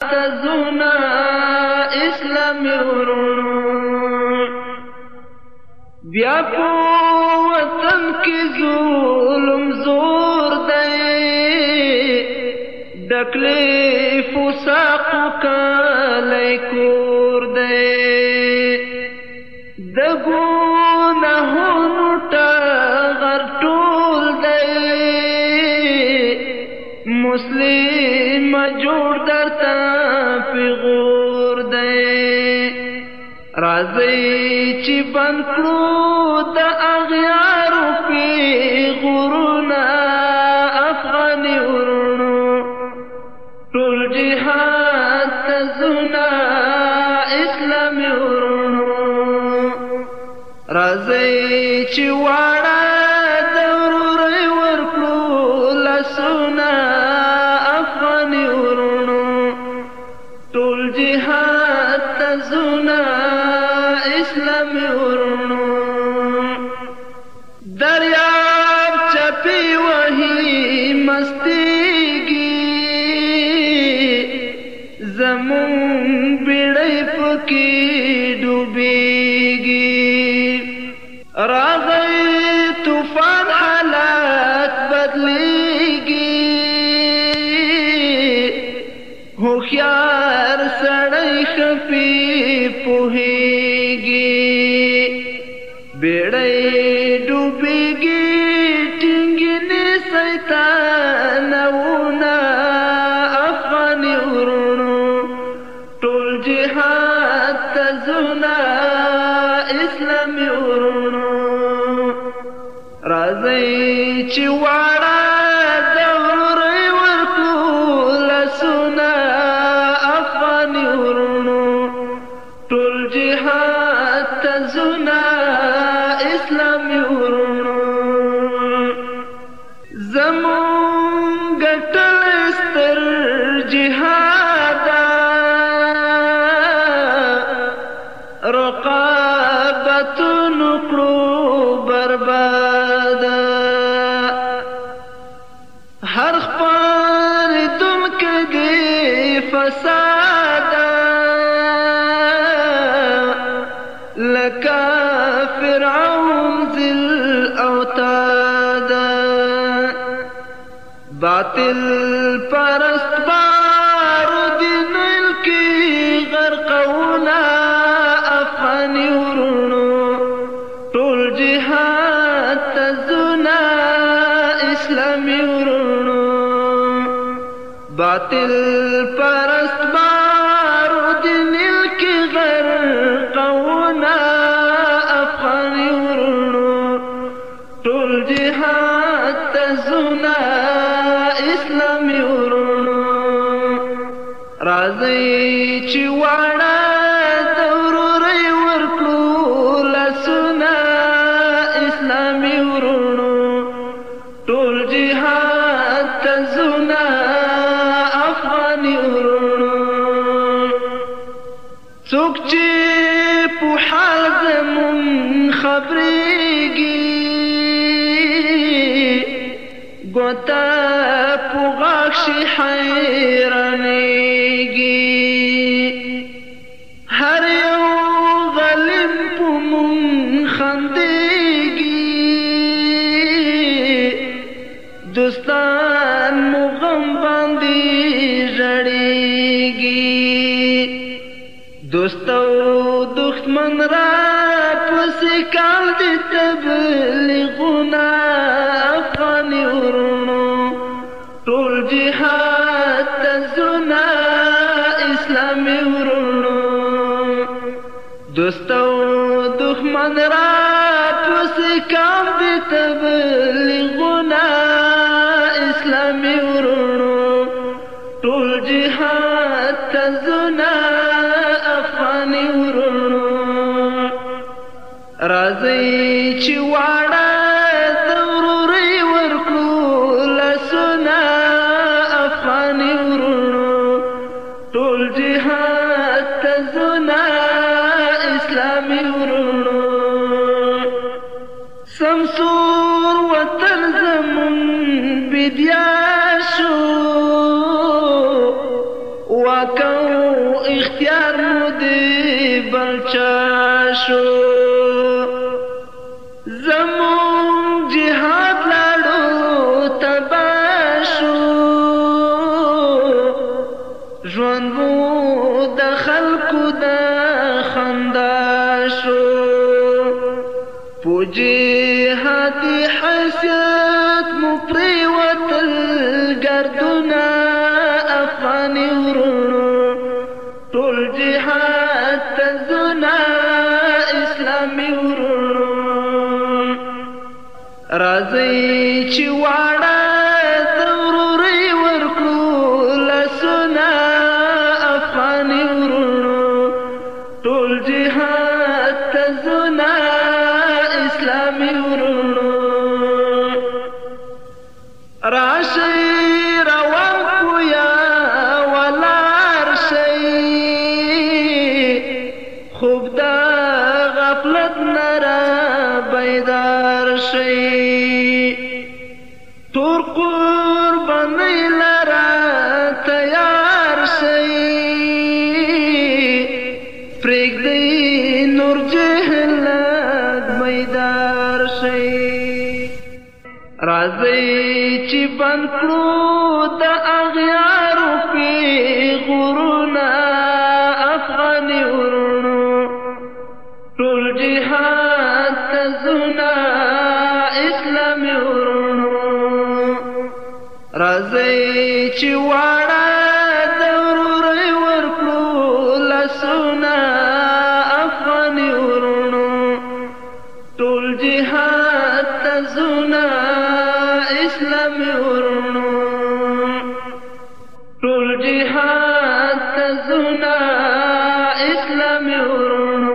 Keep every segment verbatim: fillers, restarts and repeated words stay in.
تزونه اسلامي ورونو بیا په وطن کې ظلم زور دی ډکلی فساقو کلی کور دی د ګناهونو ټغر ټول دی مسلم جوړ درته پیغور دی راځئ چې بند کړو د اغیارو پیغورونه افغاني ورونو ټول جهاد ته ځونه اسلامي ورونو راځئ چې واړه د ورورۍ ورکړو لاسونه افغاني ورونو ټول جهاد ته ځونه اسلامي ورونو دریاب چپی وهي مستیږي زمون بیړۍ پکې ډوبېږي راغی طوفان حالات بدلیږي هوښیار سړی خفي پوهیږي بیړۍ ډوبېږي ټینګې نیسئ تناونه افغاني ورونو ټول جهاد ته ځونه اسلامي ورونو راځئ چې واړه د ورورۍ ورکړو لاسونه افغاني ورونو ټول جهاد ته ځونه اسلامي ورونو زمون ګټل ستر جهاده رقابتونو کړو برباده هر خپرېدونکی دی فساده لکه فرعون ذل اوتاده باطل پرست بارو دی نیل کی غرقونا افغاني ورونو ټول جهاد ته ځونه اسلامي ورونو باطل پرست بارو دی نیل کی غرقونا افغاني ورونو ټول جهاد ته ځونه اسلامي ورونو راځئ چې واړه د ورورۍ ورکړو لاسونه اسلامي ورونو ټول جهاد ته ځونه افغاني ورونو څوک چې په حال زمون خبرېږي ګوته په غاښ شي حیرانېږي هر یو ظالم په مونږ خندېږي دوستان مو غم باندې ژړېږي دوست او دښمن را پسې کال دي تبلیغونه افغاني ورونو ټول جهاد ته ځونه اسلامي ورونو دوست او دښمن را پسې کال دي تبلیغونه اسلامي ورونو ټول جهاد ته ځونه افغاني ورونو راځئ چې واړه د ورورۍ ورکړو لاسونه افغاني ورونو ټول جهاد ته ځونه اسلامي ورونو سمسور وطن زمون بیدیا شو واکم اختیار مو دی بلچا شو زمون جهاد لاړو تبا شو ژوند مو د خلکو د خندا شو په جهادي حیثیت مو پرېوتل ګردونه افغاني ورونو ټول جهاد ته ځونه اسلامي ورونو راځئ چې واړه د ورورۍ ورکړو لاسونه افغاني ورونو ټول جهاد ته ځونه اسلامي ورونو راشئ روان کو یا ولار شئ خوب دا غفلت نرا بیدار شئ تور قربانی لرا تیار شئ پرېږدئ نور جهلت بیدار شئ راځئ چې بند کړو د اغیارو پیغورونه افغاني ورونو ټول جهاد ته ځونه اسلامي ورونو راځئ چې واړه د ورورۍ ورکړو لاسونه افغاني ورونو ټول جهاد ته ځونه اسلامي ورونو ټول جهاد ته ځونه اسلامي ورونو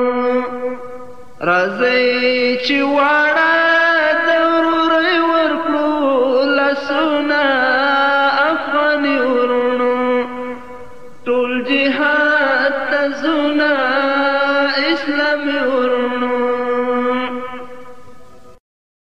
راځئ چې واړه د ورورۍ ورکړو لاسونه